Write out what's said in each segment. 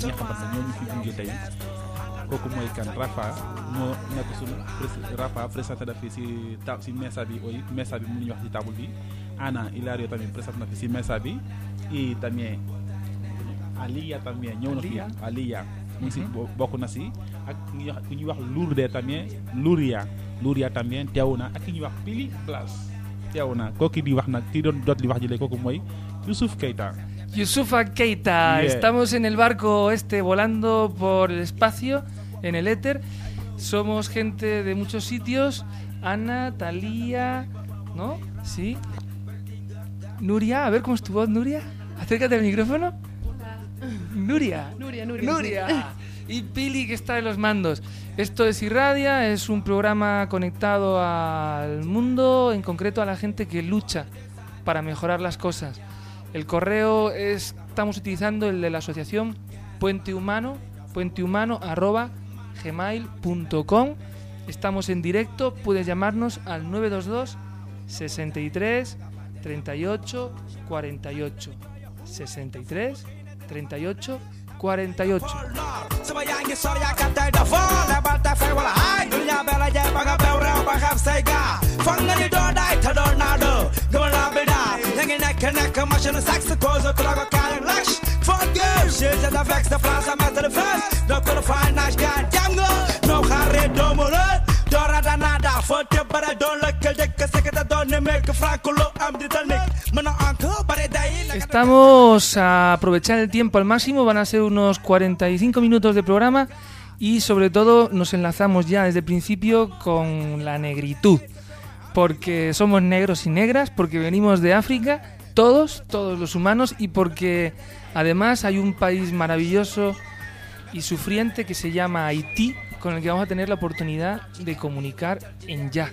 ñi nga xamante ne ñoo ñu fi gunge tey kooku mooy kan Rafa moo nekk suñu Rafa présenté na fi si mesa bi mu ñu wax ci table bi. Ana Hilario también présenté na fi si mesa bi y también Aliya también ñëw na fi Aliya mu ngi si bokk na si ak ku ñuy wax Lourde también Luria también teew na ak ki ñuy wax Pili Place teew na kooku di wax nag ki doon jot li wax ji léegi kooku mooy Youssouf Keita. Youssoufa Keita, Yeah. Estamos en el barco volando por el espacio, en el éter. Somos gente de muchos sitios. Ana, Talía, ¿no? Sí. Nuria, a ver cómo es tu voz, Nuria. Acércate al micrófono. Nuria. Nuria. Y Pili, que está en los mandos. Esto es Irradia, es un programa conectado al mundo, en concreto a la gente que lucha para mejorar las cosas. El correo estamos utilizando el de la asociación puentehumano@gmail.com. Estamos en directo, puedes llamarnos al 922 63 38 48 63 38 48. Sama yaa ngi sor yaa kat tay dafa lebal te fay wala ay dunya bela jay ba nga bew rew ba xam say ga foog nga ni doo daay te doo naa doo gëma laa bi daay yaa ngi nekk machine sexe cause ku la ko kaale lash fuck you shit da vex de France à mettre le feu donc ko fay nash gaan jam nga no xare doo mo la doo rada nada fo te bare doo la ke de ke se ke da doo ne mek franco lo am di tal nek mana encore bare day Estamos a aprovechar el tiempo al máximo, van a ser unos 45 minutos de programa y sobre todo nos enlazamos ya desde el principio con la negritud, porque somos negros y negras, porque venimos de África, todos los humanos, y porque además hay un país maravilloso y sufriente que se llama Haití, con el que vamos a tener la oportunidad de comunicar en ya.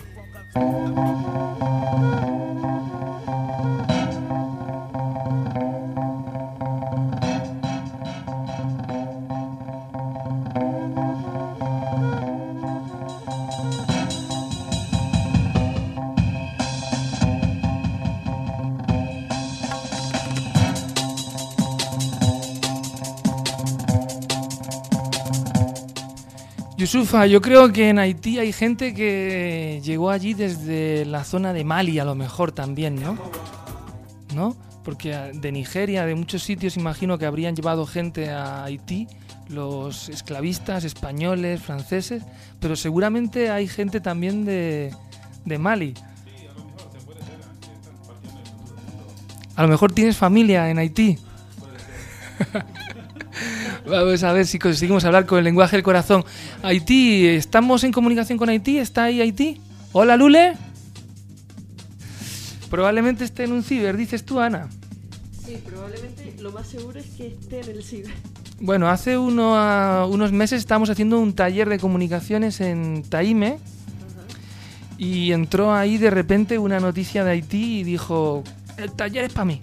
Youssoufa, yo creo que en Haití hay gente que llegó allí desde la zona de Mali, a lo mejor también, ¿no? ¿No? Porque de Nigeria, de muchos sitios, imagino que habrían llevado gente a Haití, los esclavistas españoles, franceses, pero seguramente hay gente también de Mali. A lo mejor tienes familia en Haití. Vamos a ver si conseguimos hablar con el lenguaje del corazón. Haití, ¿estamos en comunicación con Haití? ¿Está ahí Haití? Hola, Lule. Probablemente esté en un ciber, dices tú, Ana. Sí, probablemente lo más seguro es que esté en el ciber. Bueno, hace unos meses estábamos haciendo un taller de comunicaciones en Taime. Y entró ahí de repente una noticia de Haití y dijo: el taller es para mí.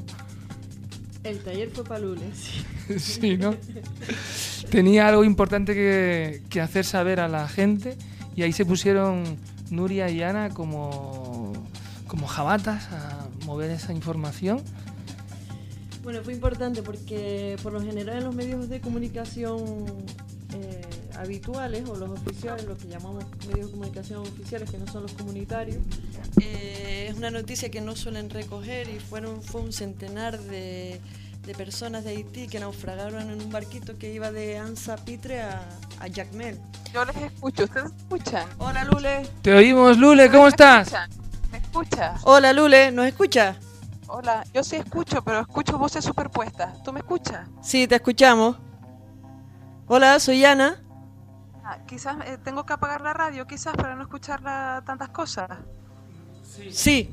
El taller fue para Lule, sí. Sí, ¿no? Tenía algo importante que hacer saber a la gente y ahí se pusieron Nuria y Ana como jabatas a mover esa información. Bueno, fue importante porque por lo general en los medios de comunicación habituales o los oficiales, lo que llamamos medios de comunicación oficiales, que no son los comunitarios, es una noticia que no suelen recoger y fue un centenar de personas de Haití que naufragaron en un barquito que iba de Anza Pitre a Jacmel. Yo les escucho, ¿ustedes me escuchan? Hola, Lule. Te oímos, Lule, ¿cómo estás? ¿Me escuchas? Hola, Lule, ¿nos escuchas? Hola, yo sí escucho, pero escucho voces superpuestas. ¿Tú me escuchas? Sí, te escuchamos. Hola, soy Ana. Quizás tengo que apagar la radio, quizás, para no escuchar tantas cosas. Sí.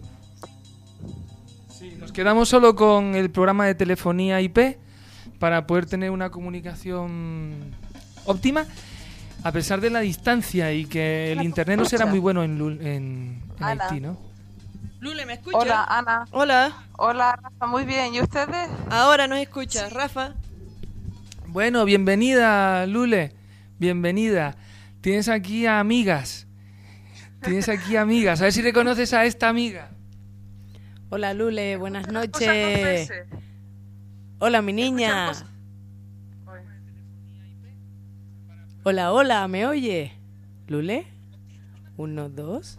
Sí, nos quedamos solo con el programa de telefonía IP para poder tener una comunicación óptima, a pesar de la distancia y que el internet no será muy bueno en Haití, ¿no? Lule, ¿me escuchas? Hola, Ana. Hola. Hola, Rafa, muy bien. ¿Y ustedes? Ahora nos escuchas, Rafa. Bueno, bienvenida, Lule. Bienvenida. Tienes aquí a amigas. A ver si reconoces a esta amiga. Hola, Lule, buenas noches. Hola, mi niña. Hola, hola, ¿me oye? ¿Lule? 1, 2.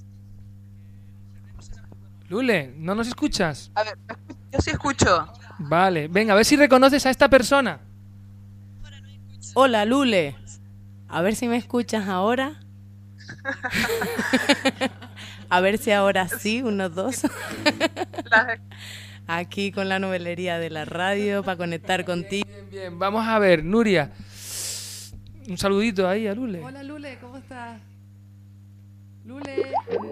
Lule, ¿no nos escuchas? A ver, yo sí escucho. Vale, venga, a ver si reconoces a esta persona. Hola, Lule. A ver si me escuchas ahora. A ver si ahora sí, 1, 2. Aquí con la novelería de la radio para conectar contigo. Bien, bien, vamos a ver, Nuria. Un saludito ahí a Lule. Hola Lule, ¿cómo estás? Lule.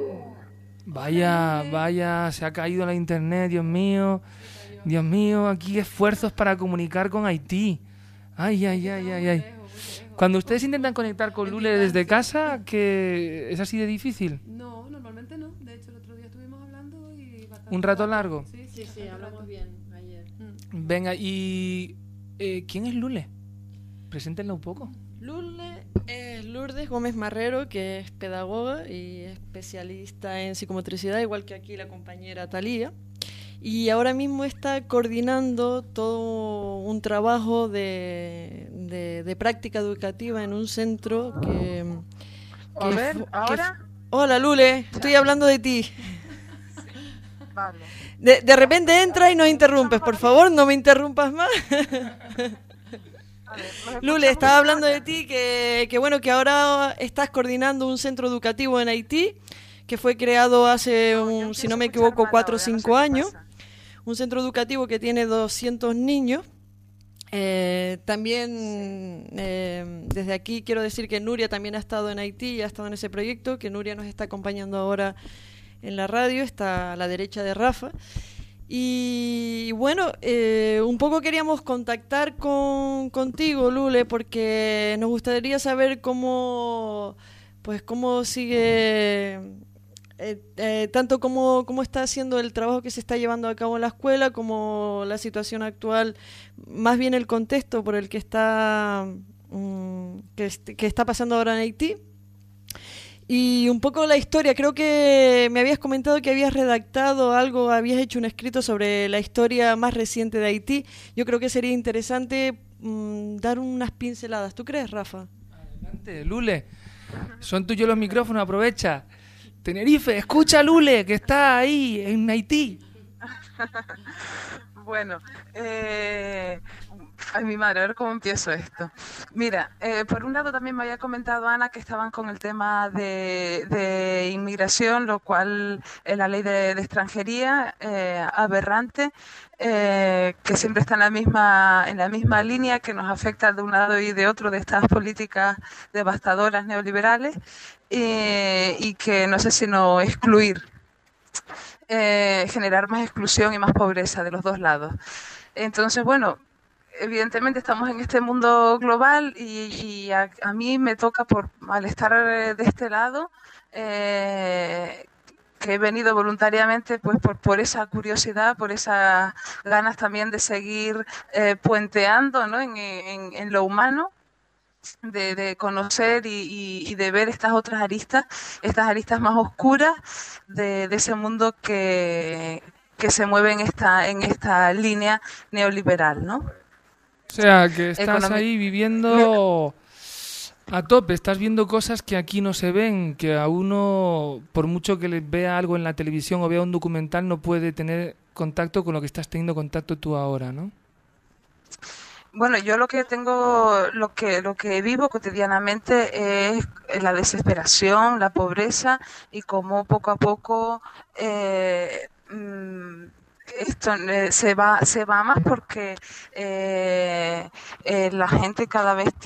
Vaya, se ha caído la internet, Dios mío. Dios mío, aquí esfuerzos para comunicar con Haití. Ay. Cuando ustedes intentan conectar con Lule desde casa, ¿que es así de difícil? No, normalmente no. De hecho, el otro día estuvimos hablando y ¿Un rato largo? Sí, hablamos bien ayer. Venga, y ¿quién es Lule? Preséntenla un poco. Lule es Lourdes Gómez Marrero, que es pedagoga y especialista en psicomotricidad, igual que aquí la compañera Talía. Y ahora mismo está coordinando todo un trabajo de práctica educativa en un centro que A ver, ¿ahora? Hola Lule, estoy hablando de ti. Vale. De repente entra y nos interrumpes, por favor, no me interrumpas más. Lule, estaba hablando de ti, que bueno, que ahora estás coordinando un centro educativo en Haití, que fue creado hace, si no me equivoco, 4 o 5 años. Un centro educativo que tiene 200 niños. También desde aquí quiero decir que Nuria también ha estado en Haití y ha estado en ese proyecto, que Nuria nos está acompañando ahora en la radio, está a la derecha de Rafa. Y bueno, un poco queríamos contactar contigo, Lule, porque nos gustaría saber cómo sigue, tanto cómo está haciendo el trabajo que se está llevando a cabo en la escuela, como la situación actual, más bien el contexto por el que está pasando ahora en Haití. Y un poco la historia, creo que me habías comentado que habías redactado algo, habías hecho un escrito sobre la historia más reciente de Haití. Yo creo que sería interesante dar unas pinceladas. ¿Tú crees, Rafa? Adelante, Lule. Son tuyos los micrófonos, aprovecha. Tenerife, escucha a Lule, que está ahí, en Haití. Bueno, ay, mi madre, a ver cómo empiezo esto. Mira, por un lado también me había comentado Ana que estaban con el tema de inmigración, lo cual es la ley de extranjería aberrante, que siempre está en la misma línea, que nos afecta de un lado y de otro de estas políticas devastadoras neoliberales, y que no sé si no excluir. Generar más exclusión y más pobreza de los dos lados. Entonces, bueno, evidentemente estamos en este mundo global y a mí me toca, al estar de este lado, que he venido voluntariamente pues por esa curiosidad, por esas ganas también de seguir puenteando, ¿no? en lo humano, de conocer y de ver estas otras aristas, estas aristas más oscuras de ese mundo que se mueve en esta línea neoliberal, ¿no? O sea, que estás ahí viviendo a tope, estás viendo cosas que aquí no se ven, que a uno, por mucho que le vea algo en la televisión o vea un documental, no puede tener contacto con lo que estás teniendo contacto tú ahora, ¿no? Bueno, yo lo que vivo cotidianamente es la desesperación, la pobreza y cómo poco a poco esto se va más porque la gente cada vez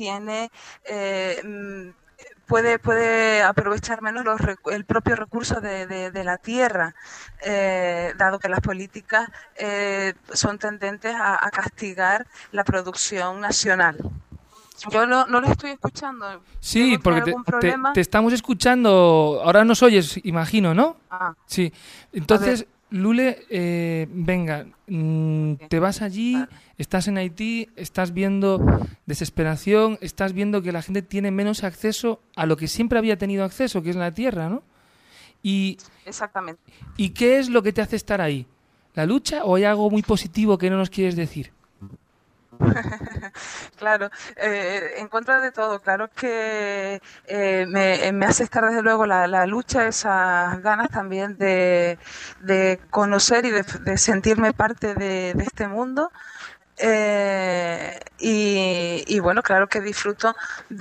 puede aprovechar menos el propio recurso de la tierra, dado que las políticas son tendentes a castigar la producción nacional. Yo no lo estoy escuchando. Sí, porque te estamos escuchando. Ahora nos oyes, imagino, ¿no? Ah. Sí. Entonces, Lule, venga, te vas allí, vale. Estás en Haití, estás viendo desesperación, estás viendo que la gente tiene menos acceso a lo que siempre había tenido acceso, que es la tierra, ¿no? Exactamente. ¿Y qué es lo que te hace estar ahí? ¿La lucha o hay algo muy positivo que no nos quieres decir? Claro, en contra de todo, claro que me hace estar desde luego la lucha, esas ganas también de conocer y de sentirme parte de este mundo. Y bueno, claro que disfruto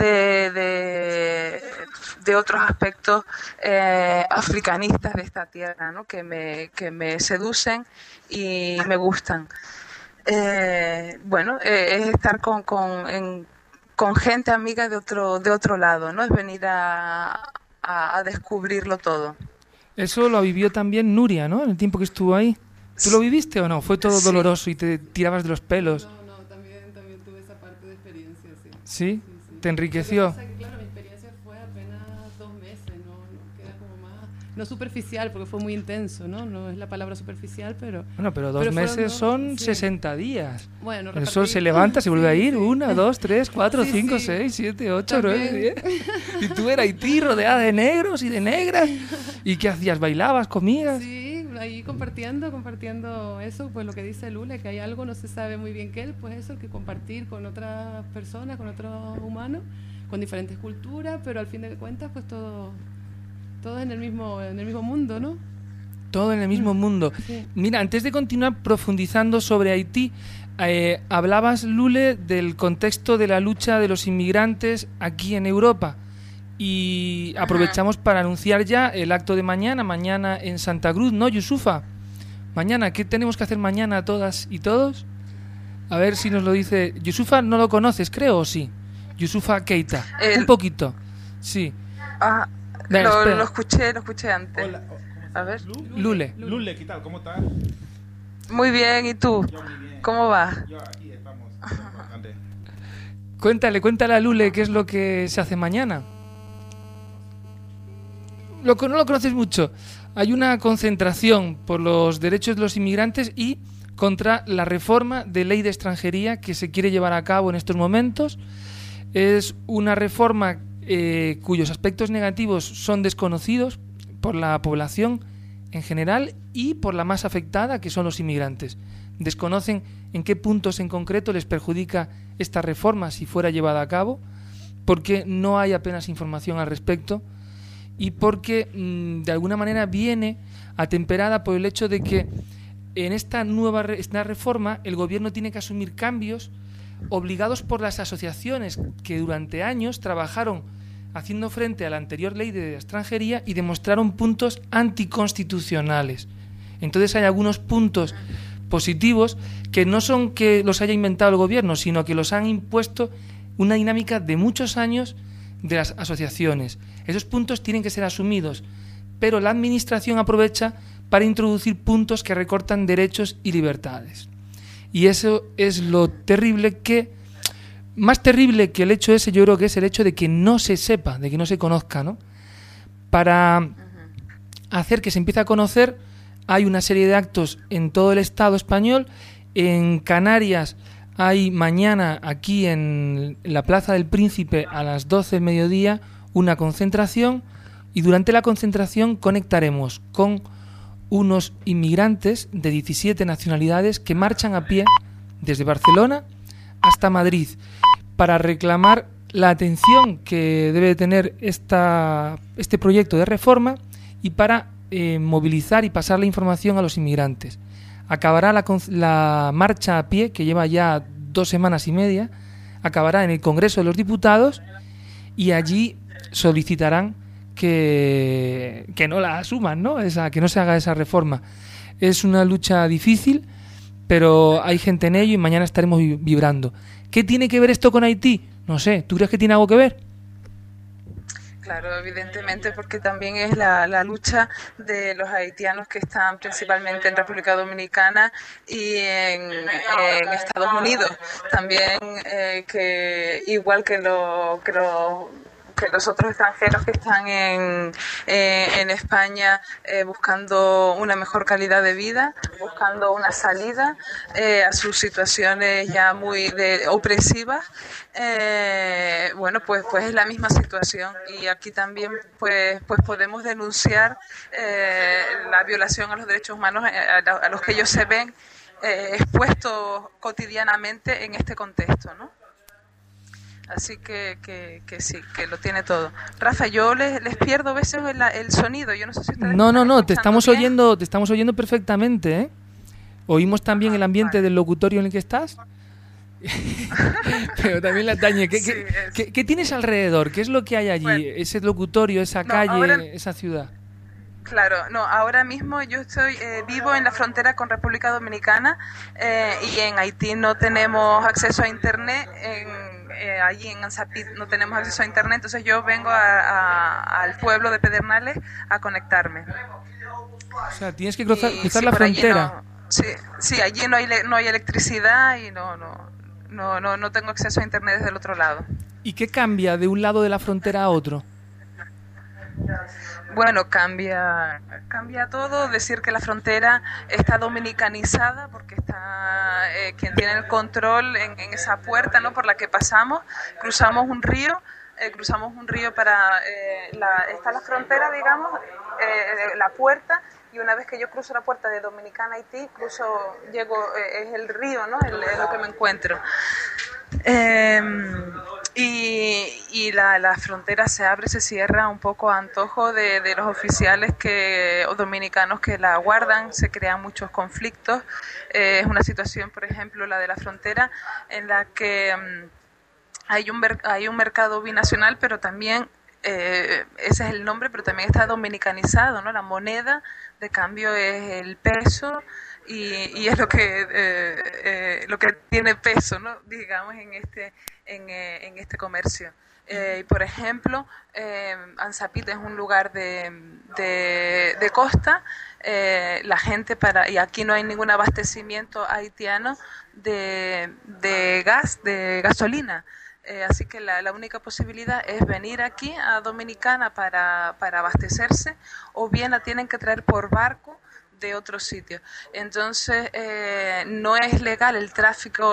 de otros aspectos africanistas de esta tierra, ¿no? que me seducen y me gustan. Bueno, es estar con gente amiga de otro lado, ¿no? Es venir a descubrirlo todo. Eso lo vivió también Nuria, ¿no? En el tiempo que estuvo ahí. ¿Tú lo viviste o no? ¿Fue todo doloroso y te tirabas de los pelos? No, también tuve esa parte de experiencia, sí. ¿Sí? ¿Te enriqueció? Lo que pasa es que, claro, mi experiencia fue apenas 2 meses, no queda como más... No superficial, porque fue muy intenso, ¿no? No es la palabra superficial, pero... Bueno, pero 2 meses son 60 días. Bueno, el sol se levanta, se vuelve a ir. 1, 2, 3, 4, 5, sí. 6, 7, 8, 9, 10. Y tú eras Haití rodeada de negros y de negras. ¿Y qué hacías? ¿Bailabas? ¿Comías? Sí, ahí compartiendo eso, pues lo que dice Lule, que hay algo, no se sabe muy bien qué, pues eso, que compartir con otras personas, con otros humanos, con diferentes culturas, pero al fin de cuentas, pues todo en el mismo mundo, ¿no? Todo en el mismo mundo. Sí. Mira, antes de continuar profundizando sobre Haití, hablabas, Lule, del contexto de la lucha de los inmigrantes aquí en Europa. Y aprovechamos para anunciar ya el acto de mañana en Santa Cruz, ¿no, Yusufa? Mañana, ¿qué tenemos que hacer mañana todas y todos? A ver si nos lo dice... Yusufa no lo conoces, creo, ¿o sí? Yusufa Keita. Un poquito, sí. Lo escuché antes. Hola, a ver. Lule, ¿qué tal? ¿Cómo estás? Muy bien, ¿y tú? Yo muy bien. ¿Cómo vas? Yo aquí estamos. Cuéntale a Lule qué es lo que se hace mañana. No lo conoces mucho. Hay una concentración por los derechos de los inmigrantes y contra la reforma de ley de extranjería que se quiere llevar a cabo en estos momentos. Es una reforma cuyos aspectos negativos son desconocidos por la población en general y por la más afectada, que son los inmigrantes. Desconocen en qué puntos en concreto les perjudica esta reforma si fuera llevada a cabo, porque no hay apenas información al respecto y porque de alguna manera viene atemperada por el hecho de que en esta reforma el gobierno tiene que asumir cambios obligados por las asociaciones que durante años trabajaron haciendo frente a la anterior ley de extranjería y demostraron puntos anticonstitucionales. Entonces hay algunos puntos positivos que no son que los haya inventado el gobierno, sino que los han impuesto una dinámica de muchos años de las asociaciones. Esos puntos tienen que ser asumidos, pero la administración aprovecha para introducir puntos que recortan derechos y libertades. Y eso es lo terrible más terrible que el hecho ese, yo creo que es el hecho de que no se sepa, de que no se conozca, ¿no? Para hacer que se empiece a conocer, hay una serie de actos en todo el Estado español. En Canarias hay mañana, aquí en la Plaza del Príncipe, a las 12 del mediodía, una concentración, y durante la concentración conectaremos con unos inmigrantes de 17 nacionalidades que marchan a pie desde Barcelona hasta Madrid para reclamar la atención que debe tener este proyecto de reforma y para movilizar y pasar la información a los inmigrantes. Acabará la marcha a pie, que lleva ya 2 semanas y media, acabará en el Congreso de los Diputados y allí solicitarán que no la asuman, ¿no? Que no se haga esa reforma. Es una lucha difícil, pero hay gente en ello y mañana estaremos vibrando. ¿Qué tiene que ver esto con Haití? No sé, ¿tú crees que tiene algo que ver? Claro, evidentemente, porque también es la lucha de los haitianos que están principalmente en República Dominicana y en Estados Unidos. También que igual que los otros extranjeros que están en España buscando una mejor calidad de vida, buscando una salida a sus situaciones ya muy opresivas. Bueno, pues es la misma situación y aquí también pues podemos denunciar la violación a los derechos humanos a los que ellos se ven expuestos cotidianamente en este contexto, ¿no? Así que sí, que lo tiene todo. Rafa, yo les pierdo a veces el sonido. Yo no sé si ustedes No, te estamos bien. oyendo perfectamente, ¿eh? Oímos también el ambiente del locutorio en el que estás. Pero también la Tañe. ¿Qué tienes alrededor? ¿Qué es lo que hay allí? Bueno, Ese locutorio, esa calle, esa ciudad. Claro, no, ahora mismo yo vivo en la frontera con República Dominicana y en Haití no tenemos acceso a internet, allí en Ansapit no tenemos acceso a internet, entonces yo vengo al pueblo de Pedernales a conectarme. O sea, tienes que cruzar la frontera. Sí, allí no hay electricidad y no tengo acceso a internet desde el otro lado. ¿Y qué cambia de un lado de la frontera a otro? Bueno, cambia todo. Decir que la frontera está dominicanizada porque está quien tiene el control en esa puerta, ¿no? Por la que pasamos. Cruzamos un río para está la frontera, digamos, la puerta. Y una vez que yo cruzo la puerta de Dominicana a Haití, es el río, ¿no? Es lo que me encuentro. Y la frontera se abre, se cierra un poco a antojo de los oficiales o dominicanos que la guardan, se crean muchos conflictos. Es una situación, por ejemplo, la de la frontera, en la que hay un mercado binacional, pero también, ese es el nombre, pero también está dominicanizado, ¿no? La moneda de cambio es el peso. Y es lo que tiene peso, ¿no? Digamos, en este comercio. Y por ejemplo, Ansapit es un lugar de costa. La gente y aquí no hay ningún abastecimiento haitiano de gas, de gasolina. Así que la única posibilidad es venir aquí a Dominicana para abastecerse, o bien la tienen que traer por barco de otros sitios. Entonces no es legal el tráfico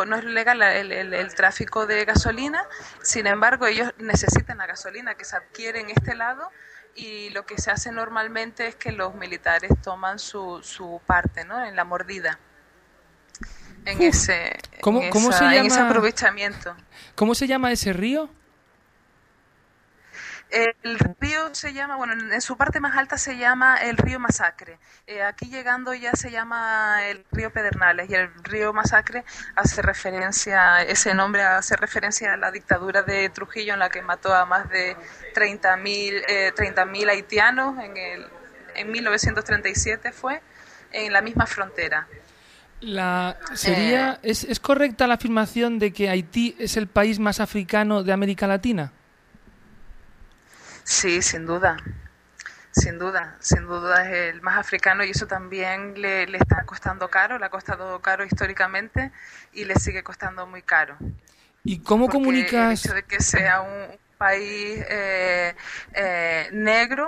de gasolina. Sin embargo, ellos necesitan la gasolina que se adquiere en este lado, y lo que se hace normalmente es que los militares toman su parte, ¿no? En la mordida, en ese aprovechamiento. ¿Cómo se llama ese río? El río se llama, bueno, en su parte más alta se llama el río Masacre. Aquí llegando ya se llama el río Pedernales, y el río Masacre ese nombre hace referencia a la dictadura de Trujillo, en la que mató a más de 30.000 haitianos en 1937 fue, en la misma frontera. ¿Es correcta la afirmación de que Haití es el país más africano de América Latina? Sí, sin duda es el más africano, y eso también le está costando caro, le ha costado caro históricamente y le sigue costando muy caro. ¿Y cómo comunicas? El hecho de que sea un país negro,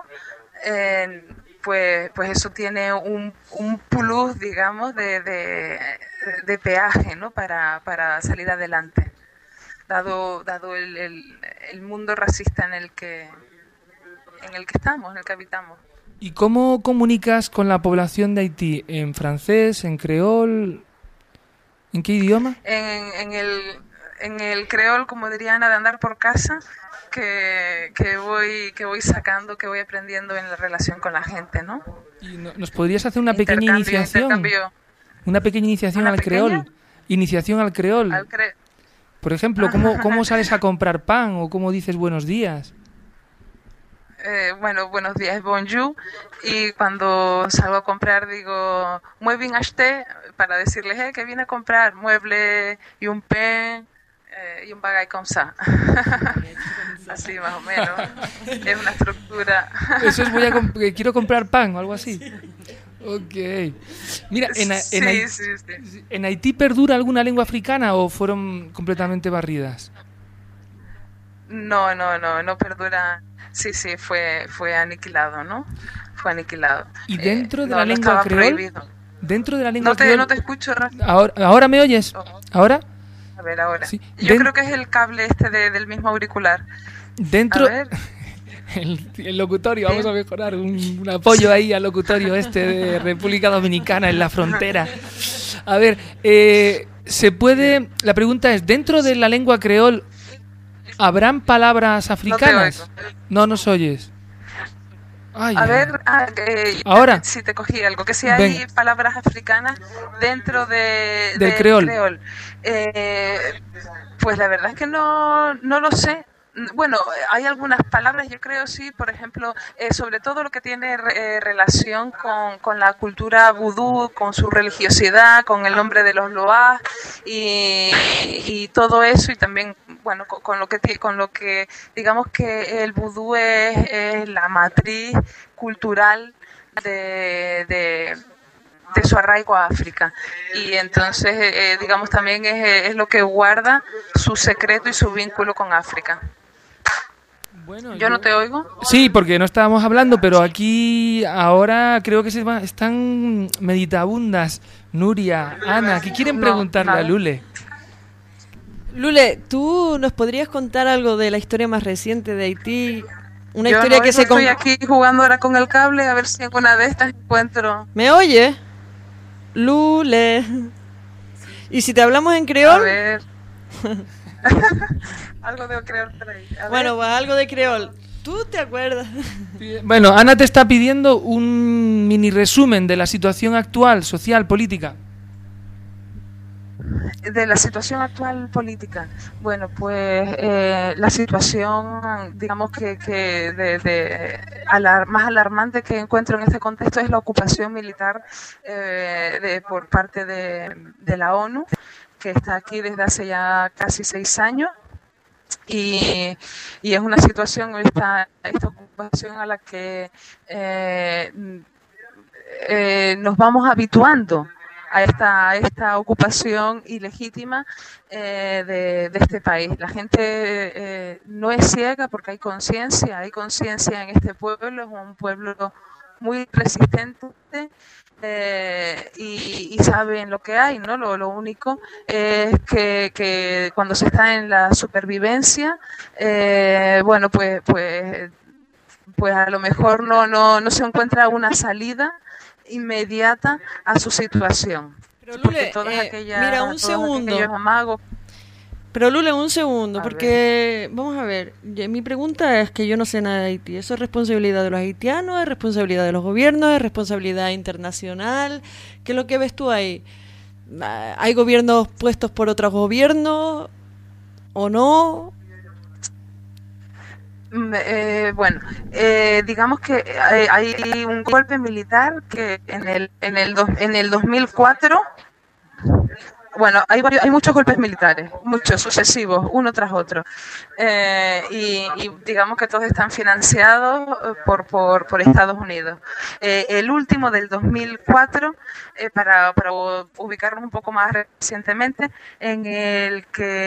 pues eso tiene un plus, digamos, de peaje, ¿no? Para salir adelante, dado el mundo racista en el que estamos, en el que habitamos. ¿Y cómo comunicas con la población de Haití? ¿En francés, en creol? ¿En qué idioma? En el creol, como diría Ana, de andar por casa, que voy sacando, que voy aprendiendo en la relación con la gente, ¿no? ¿Y nos podrías hacer una pequeña iniciación? Una pequeña iniciación al creol. Iniciación al creol. Por ejemplo, ¿cómo sales a comprar pan, o cómo dices buenos días? Bueno, buenos días, bonjour, y cuando salgo a comprar digo muy bien acheté, para decirles que vine a comprar mueble y un pen y un bagay comme ça. Así más o menos, es una estructura. Eso es quiero comprar pan o algo así. Ok. Mira, ¿en Haití perdura alguna lengua africana o fueron completamente barridas? No perdura. Sí, fue aniquilado, ¿no? Fue aniquilado. ¿Y dentro de la lengua creol? Prohibido. Dentro de la lengua creol. No te escucho, Rafa. ¿Ahora me oyes? ¿Ahora? A ver, ahora. Sí. Yo creo que es el cable del mismo auricular. Dentro. A ver. El locutorio, vamos a mejorar un apoyo ahí al locutorio de República Dominicana en la frontera. A ver, se puede... La pregunta es, ¿dentro de la lengua creol habrán palabras africanas? No nos oyes. Ay, A ver, ahora. si te cogí algo, que si hay palabras africanas dentro del creol. Pues la verdad es que no lo sé. Bueno, hay algunas palabras, yo creo, sí, por ejemplo, sobre todo lo que tiene relación con la cultura vudú, con su religiosidad, con el nombre de los loas y todo eso, y también, bueno, con lo que digamos que el vudú es la matriz cultural de su arraigo a África, y entonces digamos también es lo que guarda su secreto y su vínculo con África. Bueno, ¿Yo no te oigo? Sí, porque no estábamos hablando, pero aquí ahora creo que están meditabundas. Nuria, Ana, ¿qué quieren preguntarle a Lule? Lule, ¿tú nos podrías contar algo de la historia más reciente de Haití? Una Yo historia no, que se... estoy aquí jugando ahora con el cable a ver si alguna de estas encuentro. ¿Me oye? Lule. ¿Y si te hablamos en creol? A ver. Algo de creol por ahí. Bueno, pues algo de creol. ¿Tú te acuerdas? Bueno, Ana te está pidiendo un mini resumen de la situación actual, social, política. De la situación actual política. Bueno, pues la situación, digamos que más alarmante que encuentro en este contexto es la ocupación militar por parte de la ONU, que está aquí desde hace ya casi 6 años. Y es una situación, esta ocupación a la que nos vamos habituando a esta ocupación ilegítima de este país. La gente no es ciega porque hay conciencia en este pueblo, es un pueblo muy resistente. Y saben lo que hay, ¿no? Lo único es que cuando se está en la supervivencia, bueno, pues a lo mejor no se encuentra una salida inmediata a su situación. Pero Lule, mira, un segundo. Pero Lule, un segundo, porque vamos a ver, mi pregunta es que yo no sé nada de Haití. ¿Eso es responsabilidad de los haitianos, es responsabilidad de los gobiernos, es responsabilidad internacional? ¿Qué es lo que ves tú ahí? ¿Hay gobiernos puestos por otros gobiernos o no? Bueno, digamos que hay un golpe militar que en el 2004. Bueno, hay muchos golpes militares, muchos sucesivos, uno tras otro, y digamos que todos están financiados por Estados Unidos. El último del 2004, para ubicarnos un poco más recientemente, en el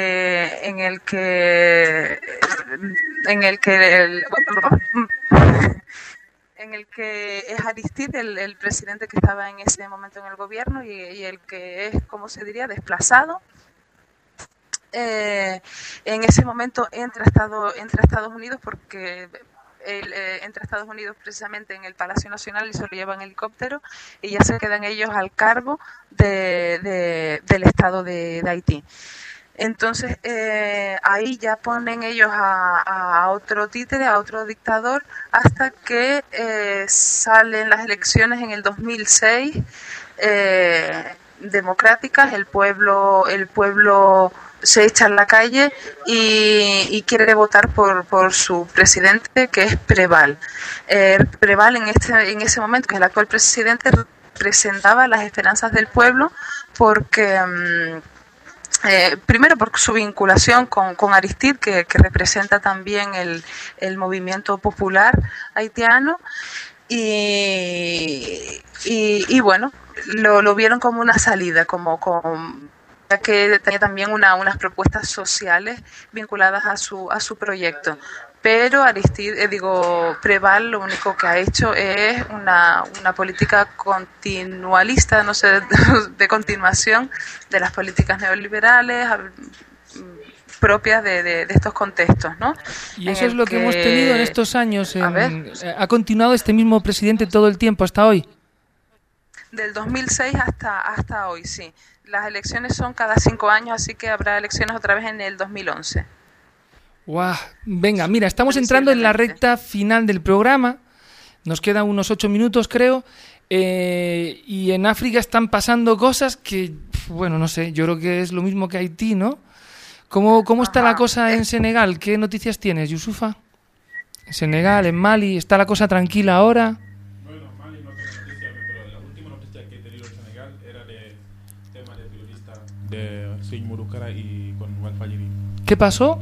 que es Aristide, el presidente que estaba en ese momento en el gobierno y el que es, ¿cómo se diría?, desplazado. En ese momento entra a Estados Unidos porque él entra a Estados Unidos precisamente en el Palacio Nacional y se lo lleva en helicóptero y ya se quedan ellos al cargo del Estado de Haití. Entonces, ahí ya ponen ellos a otro títere, a otro dictador, hasta que salen las elecciones en el 2006, democráticas, el pueblo se echa en la calle y quiere votar por su presidente, que es Préval. Préval en ese momento, que es el actual presidente, representaba las esperanzas del pueblo porque... primero por su vinculación con Aristide, que representa también el movimiento popular haitiano, y bueno, lo vieron como una salida, ya que tenía también unas propuestas sociales vinculadas a su proyecto. Pero Préval lo único que ha hecho es una política continualista, no sé, de continuación de las políticas neoliberales propias de estos contextos, ¿no? Y eso es lo que hemos tenido en estos años. ¿Ha continuado este mismo presidente todo el tiempo hasta hoy? Del 2006 hasta hoy, sí. Las elecciones son cada 5 años, así que habrá elecciones otra vez en el 2011. Guau. Venga, mira, estamos entrando en la recta final del programa. Nos quedan unos 8 minutos, creo. Y en África están pasando cosas que, bueno, no sé, yo creo que es lo mismo que Haití, ¿no? ¿Cómo está la cosa en Senegal? ¿Qué noticias tienes, Yusufa? En Senegal, en Mali, ¿está la cosa tranquila ahora? Bueno, Mali no tengo noticia, pero la última noticia que he tenido en Senegal era de tema de periodista de Seigne Modou Kara y con Walfadjri. ¿Qué pasó?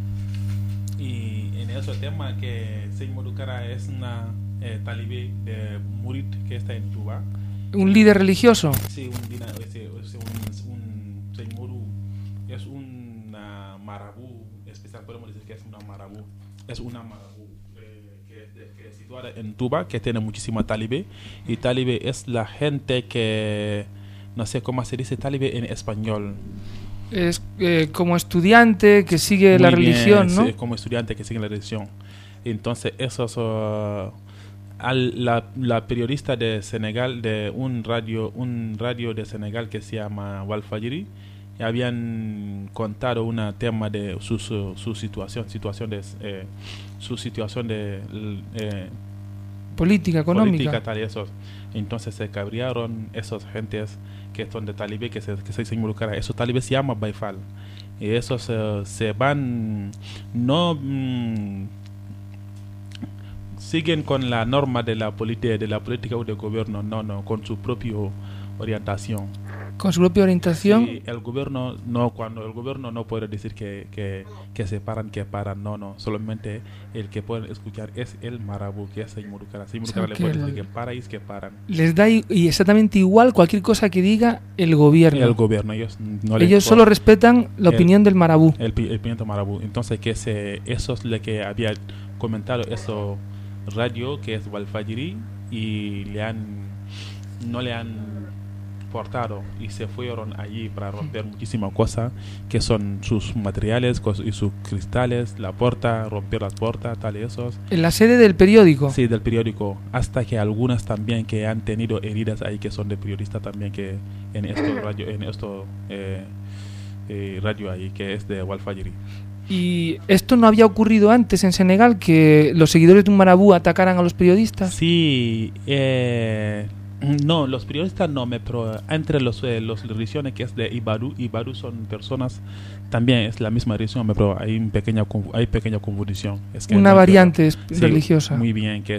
Y en ese tema que Seigne Modou Kara es una talibé de Murid que está en Touba. ¿Un líder religioso? Sí, un Seigne Modou es una marabú especial, podemos decir que es una marabú. Es una marabú que es situada en Touba, que tiene muchísima talibé. Y talibé es la gente que, no sé cómo se dice talibé en español. Es como estudiante que sigue la religión, ¿no? Sí, como estudiante que sigue la religión. Entonces, esos... la periodista de Senegal, de un radio de Senegal que se llama Walfadjri, habían contado un tema de su situación de política, económica. Política, tal y esos. Entonces se cabrearon esos gentes que son de talibé, que se involucran. Esos talibés se llaman Baifal. Y esos se van, no siguen con la norma de la política o del gobierno, no, con su propia orientación. ¿Con su propia orientación? Sí, el gobierno cuando el gobierno no puede decir que se paran, no, solamente el que pueden escuchar es el marabú, que es Seigne Modou Kara. Seigne Modou Kara le puede decir que para y es que paran. Les da y exactamente igual cualquier cosa que diga el gobierno. El gobierno, ellos solo respetan la opinión del marabú. El opinión del marabú. Entonces eso es lo que había comentado eso radio, que es Walfadjri, y no le han portado y se fueron allí para romper muchísimas cosas que son sus materiales y sus cristales, la puerta, romper las puertas, tal y esos. ¿En la sede del periódico? Sí, del periódico, hasta que algunas también que han tenido heridas ahí que son de periodistas también que en esto radio ahí que es de Walfadjri. ¿Y esto no había ocurrido antes en Senegal, que los seguidores de un marabú atacaran a los periodistas? Sí, no, los periodistas no, pero entre los religiones que es de Ibadu son personas, también es la misma religión, pero hay pequeña confusión. Es que una variante Sí, religiosa. muy bien, que es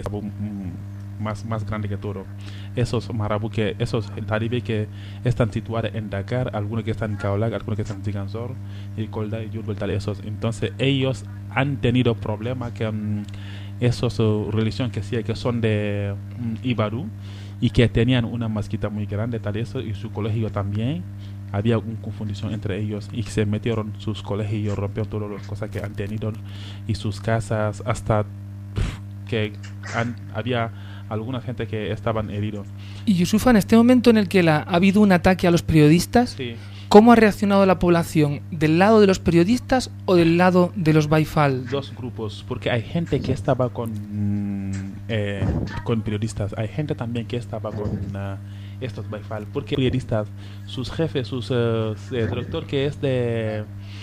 más grande que todo. Esos marabú, esos talibé que están situados en Dakar, algunos que están en Kaolack, algunos que están en Ziguinchor, y Kolda y Diourbel, tal esos. Entonces ellos han tenido problemas que esos religión que son de Ibadu y que tenían una mezquita muy grande, tal eso, y su colegio también. Había una confusión entre ellos y se metieron sus colegios, rompieron todas las cosas que han tenido y sus casas, hasta que había alguna gente que estaban heridos. Y Yusufa, en este momento en el que ha habido un ataque a los periodistas, sí, ¿cómo ha reaccionado la población? ¿Del lado de los periodistas o del lado de los Baifal? Dos grupos, porque hay gente que estaba con periodistas, hay gente también que estaba con estos Baifal, porque periodistas, sus jefes, director que es de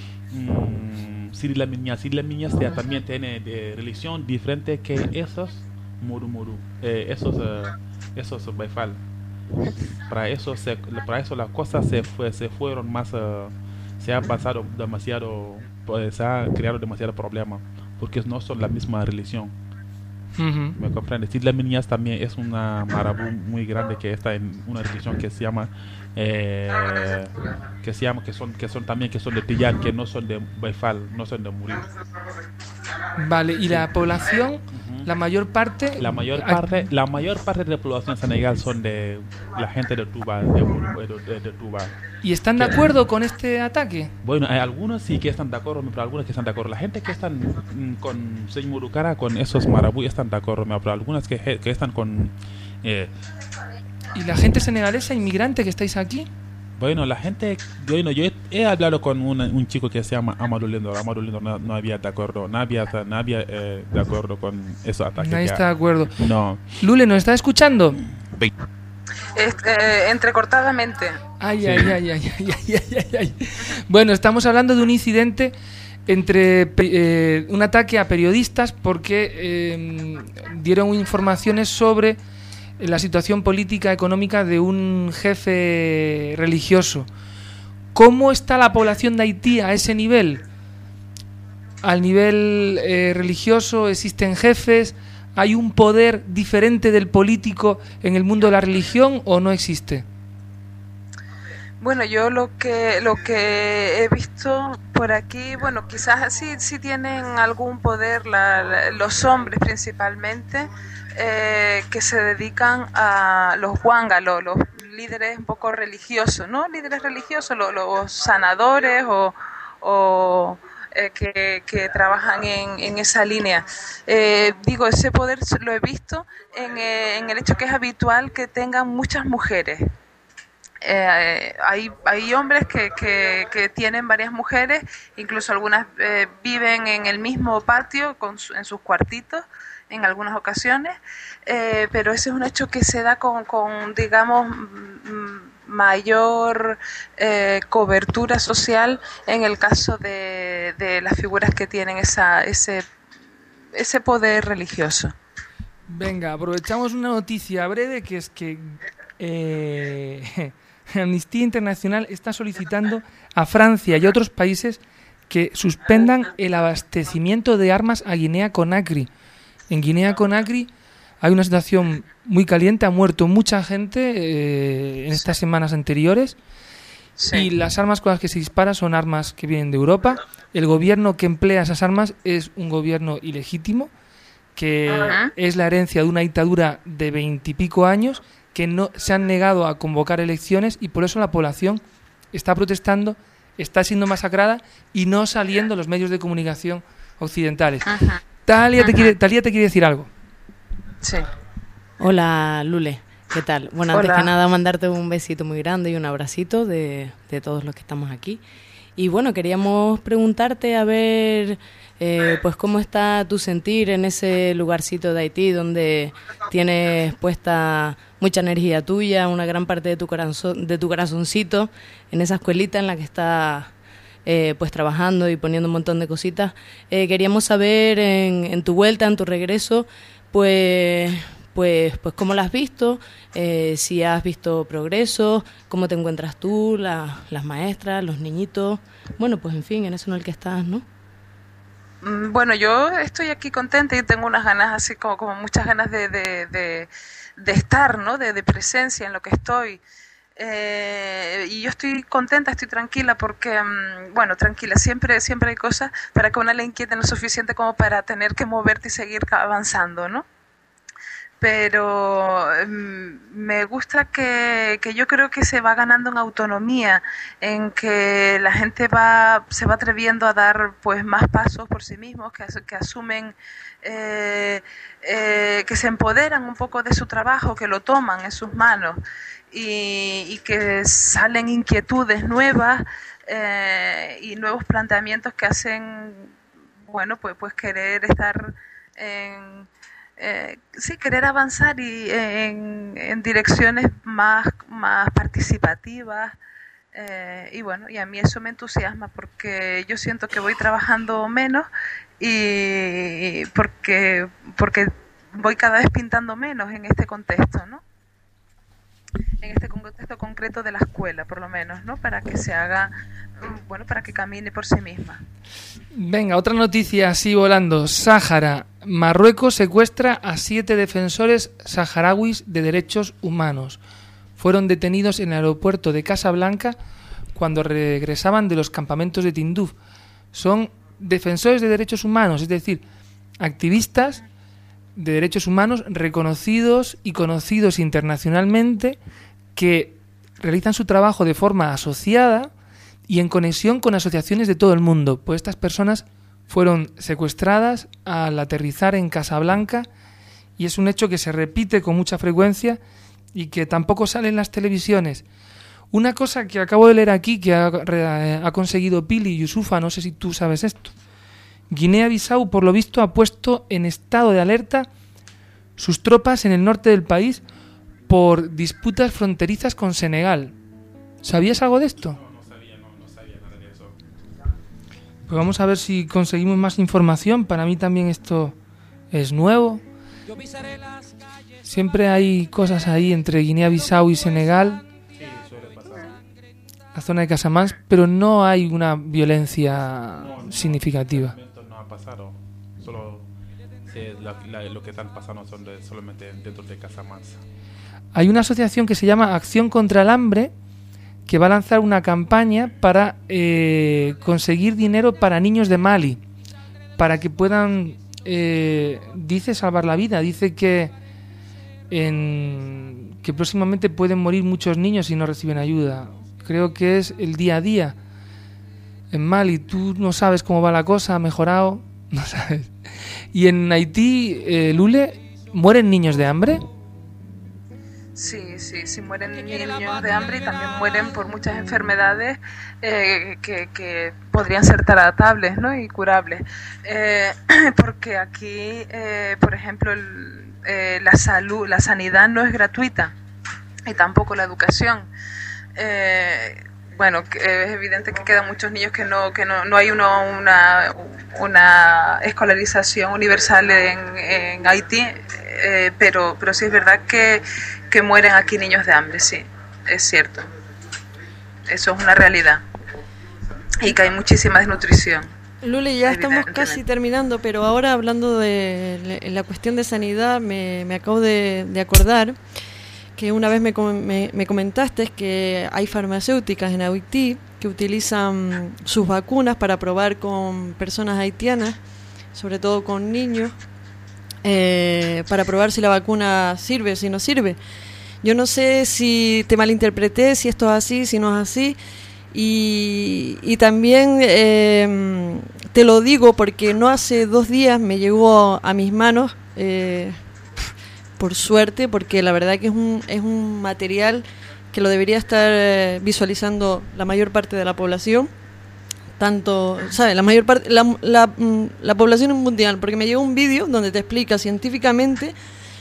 Cyril Lamine Niasse también tiene de religión diferente que esos Modou, esos Baifal. Para eso las cosas se fueron más, se ha pasado demasiado, se ha creado demasiado problema, porque no son la misma religión. ¿Me comprende? Cyril Lamine Niasse también es una marabú muy grande que está en una religión que se llama que son de Tijan, que no son de Baifal, no son de Murid. Vale, y la población, la mayor parte de la población senegal son de la gente de Touba, de Touba. ¿Y están de acuerdo con este ataque? Bueno, hay algunos sí que están de acuerdo, pero algunos que están de acuerdo. La gente que están con Seigne Modou Kara, con esos marabú, están de acuerdo, pero algunas que están con ¿Y la gente senegalesa inmigrante que estáis aquí? Bueno, la gente, yo he hablado con un chico que se llama Amadou Lindor. Amadou Lindor no había de acuerdo, no había de acuerdo con esos ataques. Nadie está de acuerdo. No. Lule, ¿nos está escuchando? entrecortadamente. Ay. Bueno, estamos hablando de un incidente entre un ataque a periodistas porque dieron informaciones sobre la situación política económica de un jefe religioso. ¿Cómo está la población de Haití a ese nivel? Al nivel religioso existen jefes, ¿hay un poder diferente del político en el mundo de la religión o no existe? Bueno, yo lo que he visto por aquí, bueno, quizás sí tienen algún poder los hombres principalmente, que se dedican a los huanga, los líderes un poco religiosos, ¿no? Líderes religiosos, los sanadores o que trabajan en esa línea. Digo, ese poder lo he visto en el hecho que es habitual que tengan muchas mujeres. Hay hombres que tienen varias mujeres, incluso algunas viven en el mismo patio en sus cuartitos en algunas ocasiones, pero ese es un hecho que se da con digamos, mayor cobertura social en el caso de las figuras que tienen ese poder religioso. Venga, aprovechamos una noticia breve, que es que Amnistía Internacional está solicitando a Francia y a otros países que suspendan el abastecimiento de armas a Guinea-Conakry. En Guinea-Conakry hay una situación muy caliente, ha muerto mucha gente en estas semanas anteriores, y las armas con las que se dispara son armas que vienen de Europa. El gobierno que emplea esas armas es un gobierno ilegítimo, que es la herencia de una dictadura de 20 y pico años, que no se han negado a convocar elecciones, y por eso la población está protestando, está siendo masacrada y no saliendo los medios de comunicación occidentales. Talia te quiere decir algo. Sí. Hola, Lule, ¿qué tal? Bueno, antes que nada mandarte un besito muy grande y un abracito de todos los que estamos aquí. Y bueno, queríamos preguntarte a ver pues cómo está tu sentir en ese lugarcito de Haití donde tienes puesta mucha energía tuya, una gran parte de tu corazoncito, en esa escuelita en la que estás pues trabajando y poniendo un montón de cositas. Queríamos saber en tu vuelta, en tu regreso, pues cómo la has visto, si has visto progreso, cómo te encuentras tú, las maestras, los niñitos, bueno, pues en fin, en eso en el que estás, ¿no? Bueno, yo estoy aquí contenta y tengo unas ganas, así como muchas ganas de estar, ¿no? De presencia en lo que estoy. Y yo estoy contenta, estoy tranquila porque, bueno, tranquila, siempre hay cosas para que una le inquieten lo suficiente como para tener que moverte y seguir avanzando, ¿no? Pero me gusta que yo creo que se va ganando en autonomía, en que la gente se va atreviendo a dar pues más pasos por sí mismos, que asumen, que se empoderan un poco de su trabajo, que lo toman en sus manos y que salen inquietudes nuevas y nuevos planteamientos que hacen, bueno, pues querer estar querer avanzar y en direcciones más participativas, y bueno, y a mí eso me entusiasma porque yo siento que voy trabajando menos y porque voy cada vez pintando menos en este contexto, ¿no? En este contexto concreto de la escuela, por lo menos, ¿no? Para que se haga, bueno, para que camine por sí misma. Venga, otra noticia así volando. Sáhara. Marruecos secuestra a 7 defensores saharauis de derechos humanos. Fueron detenidos en el aeropuerto de Casablanca cuando regresaban de los campamentos de Tinduf. Son defensores de derechos humanos, es decir, activistas de derechos humanos reconocidos y conocidos internacionalmente, que realizan su trabajo de forma asociada y en conexión con asociaciones de todo el mundo. Pues estas personas fueron secuestradas al aterrizar en Casablanca, y es un hecho que se repite con mucha frecuencia y que tampoco sale en las televisiones. Una cosa que acabo de leer aquí, que ha conseguido Pili Yusufa, no sé si tú sabes esto. Guinea-Bissau, por lo visto, ha puesto en estado de alerta sus tropas en el norte del país por disputas fronterizas con Senegal. ¿Sabías algo de esto? No sabía nada de eso. Pues vamos a ver si conseguimos más información. Para mí también esto es nuevo. Siempre hay cosas ahí entre Guinea-Bissau y Senegal. Sí, suele pasar. La zona de Casamance, pero no hay una violencia significativa. No ha pasado. Solo lo que están pasando son solamente dentro de Casamance. Hay una asociación que se llama Acción contra el Hambre que va a lanzar una campaña para conseguir dinero para niños de Mali, para que puedan, dice, salvar la vida. Dice que próximamente pueden morir muchos niños si no reciben ayuda. Creo que es el día a día en Mali. Tú no sabes cómo va la cosa, ha mejorado, no sabes. Y en Haití, Lule, ¿mueren niños de hambre? Sí, mueren niños de hambre y también mueren por muchas enfermedades que podrían ser tratables, ¿no? Y curables. Porque aquí, por ejemplo, la sanidad no es gratuita y tampoco la educación. Bueno, es evidente que quedan muchos niños que no hay una escolarización universal en Haití, pero sí es verdad que mueren aquí niños de hambre, sí, es cierto. Eso es una realidad. Y que hay muchísima desnutrición. Luli, ya estamos casi terminando, pero ahora hablando de la cuestión de sanidad, me acabo de acordar que una vez me comentaste que hay farmacéuticas en Haití que utilizan sus vacunas para probar con personas haitianas, sobre todo con niños, para probar si la vacuna sirve o si no sirve. Yo no sé si te malinterpreté, si esto es así, si no es así. Y también te lo digo porque no hace 2 días me llegó a mis manos, por suerte, porque la verdad que es un material que lo debería estar visualizando la mayor parte de la población, tanto, ¿sabes? La mayor parte, la población mundial, porque me llegó un vídeo donde te explica científicamente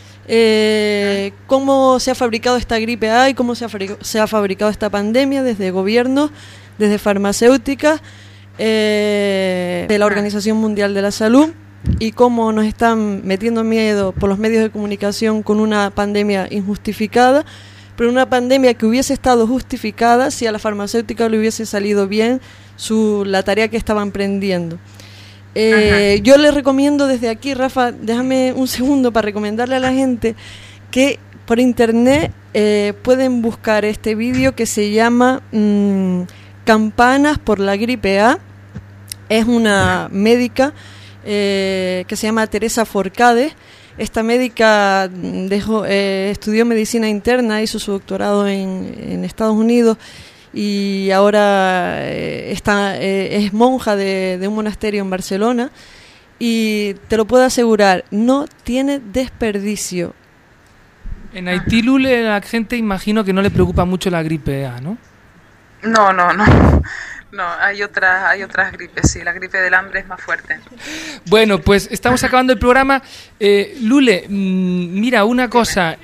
cómo se ha fabricado esta gripe A y cómo se ha fabricado esta pandemia desde gobiernos, desde farmacéuticas, de la Organización Mundial de la Salud, y cómo nos están metiendo miedo por los medios de comunicación con una pandemia injustificada, pero una pandemia que hubiese estado justificada si a la farmacéutica le hubiese salido bien la tarea que estaban emprendiendo. Yo les recomiendo desde aquí, Rafa, déjame un segundo para recomendarle a la gente que por internet pueden buscar este vídeo que se llama Campanas por la gripe A. Es una médica que se llama Teresa Forcade. Esta médica estudió medicina interna, hizo su doctorado en Estados Unidos y ahora es monja de un monasterio en Barcelona, y te lo puedo asegurar, no tiene desperdicio. En Haití, Lule, la gente imagino que no le preocupa mucho la gripe A, ¿no? No, hay otras gripes, sí, la gripe del hambre es más fuerte. Bueno, pues estamos acabando el programa. Lule, mira, una cosa,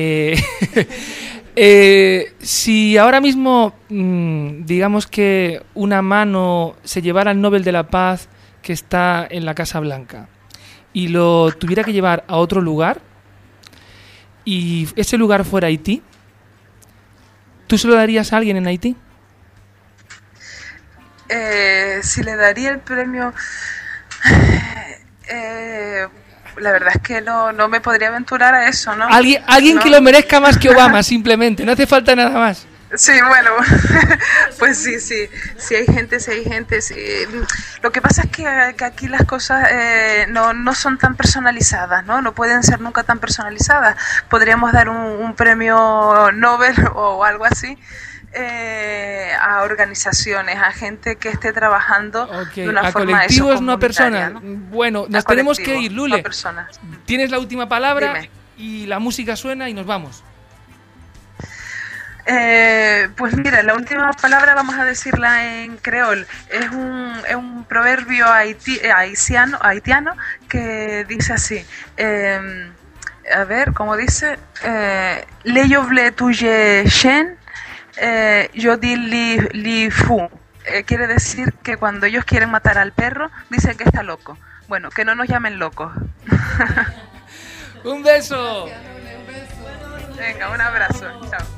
si ahora mismo, digamos que una mano se llevara el Nobel de la Paz que está en la Casa Blanca y lo tuviera que llevar a otro lugar y ese lugar fuera Haití, ¿tú se lo darías a alguien en Haití? Si le daría el premio, la verdad es que no me podría aventurar a eso, ¿no? Alguien ¿no? Que lo merezca más que Obama, simplemente, no hace falta nada más. Sí, bueno, pues sí hay gente, sí. Lo que pasa es que aquí las cosas no son tan personalizadas, no pueden ser nunca tan personalizadas. Podríamos dar un premio Nobel o algo así a organizaciones, a gente que esté trabajando de una forma colectivos, no personas, ¿no? Bueno, nos tenemos que ir, Lule. No, tienes la última palabra. Dime. Y la música suena y nos vamos. Pues mira, la última palabra vamos a decirla en creol. Es un proverbio haitiano que dice así: A ver, como dice, le yoble tuye shen, yo di li fu. Quiere decir que cuando ellos quieren matar al perro, dicen que está loco. Bueno, que no nos llamen locos. ¡Un beso! Venga, un abrazo. Chao.